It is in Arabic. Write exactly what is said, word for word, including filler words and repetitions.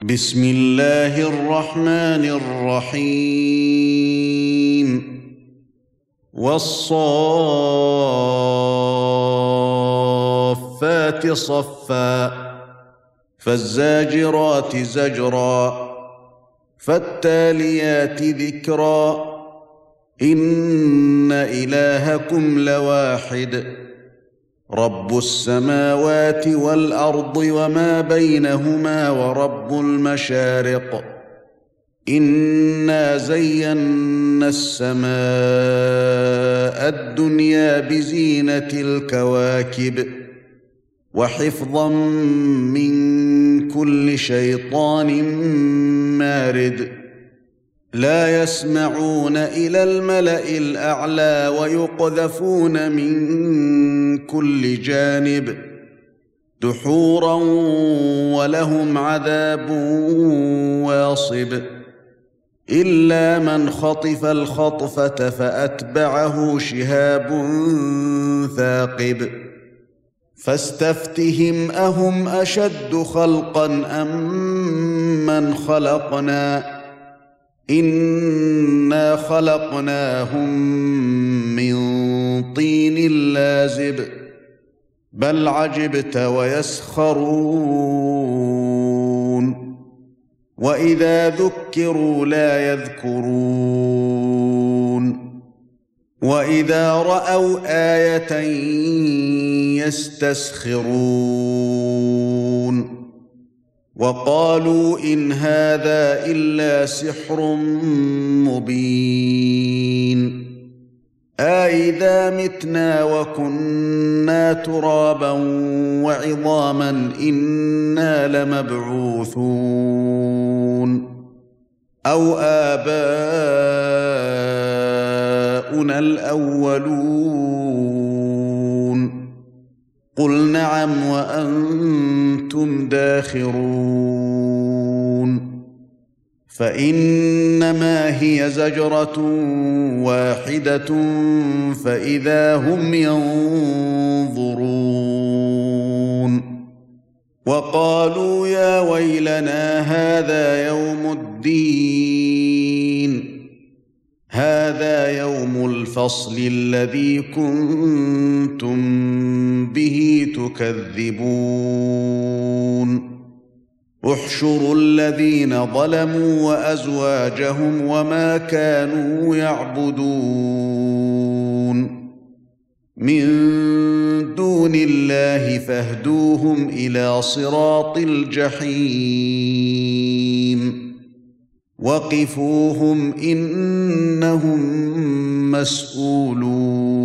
بسم الله الرحمن الرحيم والصافات صفا فالزاجرات زجرا فالتاليات ذكرا إن إلهكم لواحد رب السماوات والأرض وما بينهما ورب المشارق إنا زينا السماء الدنيا بزينة الكواكب وحفظا من كل شيطان مارد لا يسمعون إلى الملأ الأعلى ويقذفون من كل جانب دحورا ولهم عذاب واصب إلا من خطف الخطفة فأتبعه شهاب ثاقب فاستفتهم أهم أشد خلقا أم من خلقنا إنا خلقناهم من طين لازب بل عجبت ويسخرون وإذا ذكروا لا يذكرون وإذا رأوا آية يستسخرون وقالوا إن هذا إلا سحر مبين أإذا متنا وكنا ترابا وعظاما إنا لمبعوثون أو آباؤنا الأولون قل نعم وأنتم داخرون فإنما هي زجرة واحدة فإذا هم ينظرون وقالوا يا ويلنا هذا يوم الدين هذا يوم الفصل الذي كنتم به تكذبون احشروا الذين ظلموا وأزواجهم وما كانوا يعبدون من دون الله فاهدوهم إلى صراط الجحيم وقفوهم إنهم مسؤولون